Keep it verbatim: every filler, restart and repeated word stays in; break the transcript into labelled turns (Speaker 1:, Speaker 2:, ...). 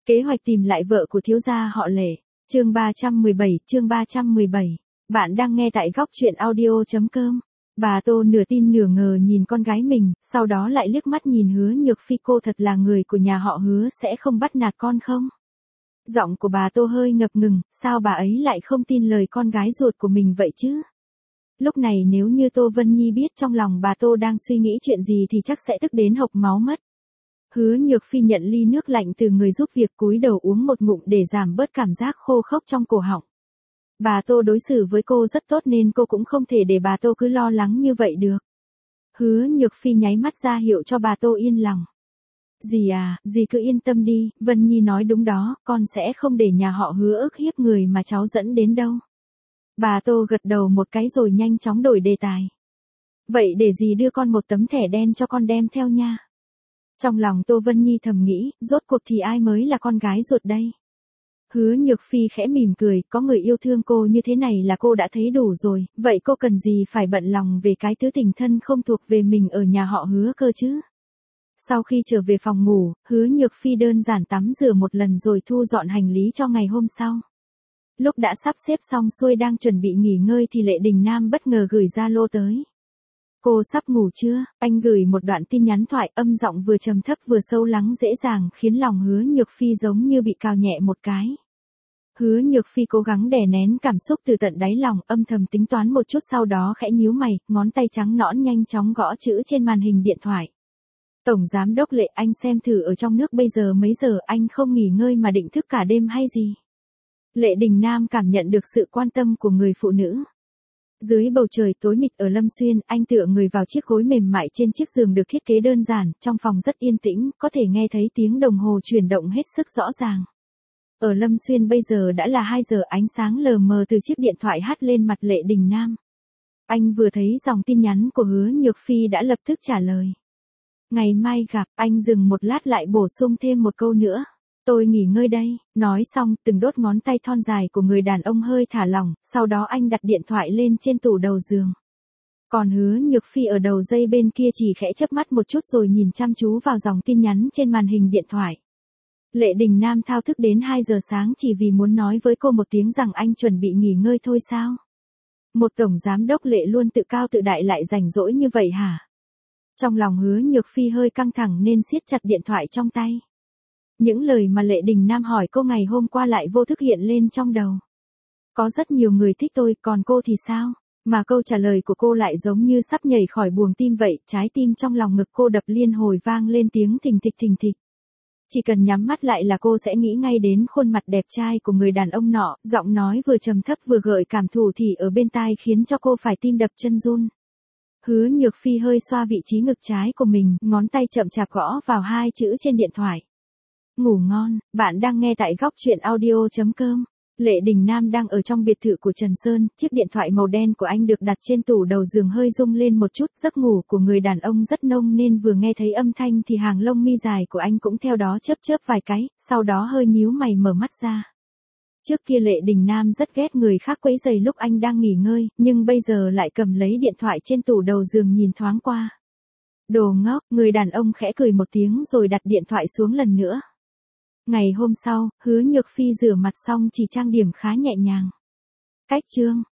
Speaker 1: Kế hoạch tìm lại vợ của thiếu gia họ Lệ. Chương ba trăm mười bảy, chương ba trăm mười bảy. Bạn đang nghe tại góc truyện audio.com. Bà Tô nửa tin nửa ngờ nhìn con gái mình, sau đó lại liếc mắt nhìn Hứa Nhược Phi, cô thật là người của nhà họ Hứa sẽ không bắt nạt con không? Giọng của bà Tô hơi ngập ngừng, sao bà ấy lại không tin lời con gái ruột của mình vậy chứ? Lúc này nếu như Tô Vân Nhi biết trong lòng bà Tô đang suy nghĩ chuyện gì thì chắc sẽ tức đến hộc máu mất. Hứa Nhược Phi nhận ly nước lạnh từ người giúp việc, cúi đầu uống một ngụm để giảm bớt cảm giác khô khốc trong cổ họng. Bà Tô đối xử với cô rất tốt nên cô cũng không thể để bà Tô cứ lo lắng như vậy được. Hứa Nhược Phi nháy mắt ra hiệu cho bà Tô yên lòng. Dì à, dì cứ yên tâm đi, Vân Nhi nói đúng đó, con sẽ không để nhà họ Hứa ức hiếp người mà cháu dẫn đến đâu. Bà Tô gật đầu một cái rồi nhanh chóng đổi đề tài. Vậy để dì đưa con một tấm thẻ đen cho con đem theo nha. Trong lòng Tô Vân Nhi thầm nghĩ, rốt cuộc thì ai mới là con gái ruột đây? Hứa Nhược Phi khẽ mỉm cười, có người yêu thương cô như thế này là cô đã thấy đủ rồi, vậy cô cần gì phải bận lòng về cái tứ tình thân không thuộc về mình ở nhà họ Hứa cơ chứ? Sau khi trở về phòng ngủ, Hứa Nhược Phi đơn giản tắm rửa một lần rồi thu dọn hành lý cho ngày hôm sau. Lúc đã sắp xếp xong xuôi đang chuẩn bị nghỉ ngơi thì Lệ Đình Nam bất ngờ gửi Zalo tới. Cô sắp ngủ chưa? Anh gửi một đoạn tin nhắn thoại, âm giọng vừa trầm thấp vừa sâu lắng dễ dàng khiến lòng Hứa Nhược Phi giống như bị cào nhẹ một cái. Hứa Nhược Phi cố gắng đè nén cảm xúc từ tận đáy lòng, âm thầm tính toán một chút sau đó khẽ nhíu mày, ngón tay trắng nõn nhanh chóng gõ chữ trên màn hình điện thoại. Tổng giám đốc Lệ, anh xem thử ở trong nước bây giờ mấy giờ, anh không nghỉ ngơi mà định thức cả đêm hay gì? Lệ Đình Nam cảm nhận được sự quan tâm của người phụ nữ. Dưới bầu trời tối mịt ở Lâm Xuyên, anh tựa người vào chiếc gối mềm mại trên chiếc giường được thiết kế đơn giản, trong phòng rất yên tĩnh, có thể nghe thấy tiếng đồng hồ chuyển động hết sức rõ ràng. Ở Lâm Xuyên bây giờ đã là hai giờ, ánh sáng lờ mờ từ chiếc điện thoại hắt lên mặt Lệ Đình Nam. Anh vừa thấy dòng tin nhắn của Hứa Nhược Phi đã lập tức trả lời. Ngày mai gặp, anh dừng một lát lại bổ sung thêm một câu nữa. Tôi nghỉ ngơi đây, nói xong, từng đốt ngón tay thon dài của người đàn ông hơi thả lỏng, sau đó anh đặt điện thoại lên trên tủ đầu giường. Còn Hứa Nhược Phi ở đầu dây bên kia chỉ khẽ chớp mắt một chút rồi nhìn chăm chú vào dòng tin nhắn trên màn hình điện thoại. Lệ Đình Nam thao thức đến hai giờ sáng chỉ vì muốn nói với cô một tiếng rằng anh chuẩn bị nghỉ ngơi thôi sao? Một tổng giám đốc Lệ luôn tự cao tự đại lại rảnh rỗi như vậy hả? Trong lòng Hứa Nhược Phi hơi căng thẳng nên siết chặt điện thoại trong tay. Những lời mà Lệ Đình Nam hỏi cô ngày hôm qua lại vô thức hiện lên trong đầu. Có rất nhiều người thích tôi, còn cô thì sao? Mà câu trả lời của cô lại giống như sắp nhảy khỏi buồng tim vậy, trái tim trong lòng ngực cô đập liên hồi vang lên tiếng thình thịch thình thịch. Chỉ cần nhắm mắt lại là cô sẽ nghĩ ngay đến khuôn mặt đẹp trai của người đàn ông nọ, giọng nói vừa trầm thấp vừa gợi cảm thủ thỉ ở bên tai khiến cho cô phải tim đập chân run. Hứa Nhược Phi hơi xoa vị trí ngực trái của mình, ngón tay chậm chạp gõ vào hai chữ trên điện thoại. Ngủ ngon, bạn đang nghe tại góc truyện audio.com. Lệ Đình Nam đang ở trong biệt thự của Trần Sơn, chiếc điện thoại màu đen của anh được đặt trên tủ đầu giường hơi rung lên một chút, giấc ngủ của người đàn ông rất nông nên vừa nghe thấy âm thanh thì hàng lông mi dài của anh cũng theo đó chớp chớp vài cái, sau đó hơi nhíu mày mở mắt ra. Trước kia Lệ Đình Nam rất ghét người khác quấy rầy lúc anh đang nghỉ ngơi, nhưng bây giờ lại cầm lấy điện thoại trên tủ đầu giường nhìn thoáng qua. Đồ ngốc, người đàn ông khẽ cười một tiếng rồi đặt điện thoại xuống lần nữa. Ngày hôm sau, Hứa Nhược Phi rửa mặt xong chỉ trang điểm khá nhẹ nhàng. Cách chương,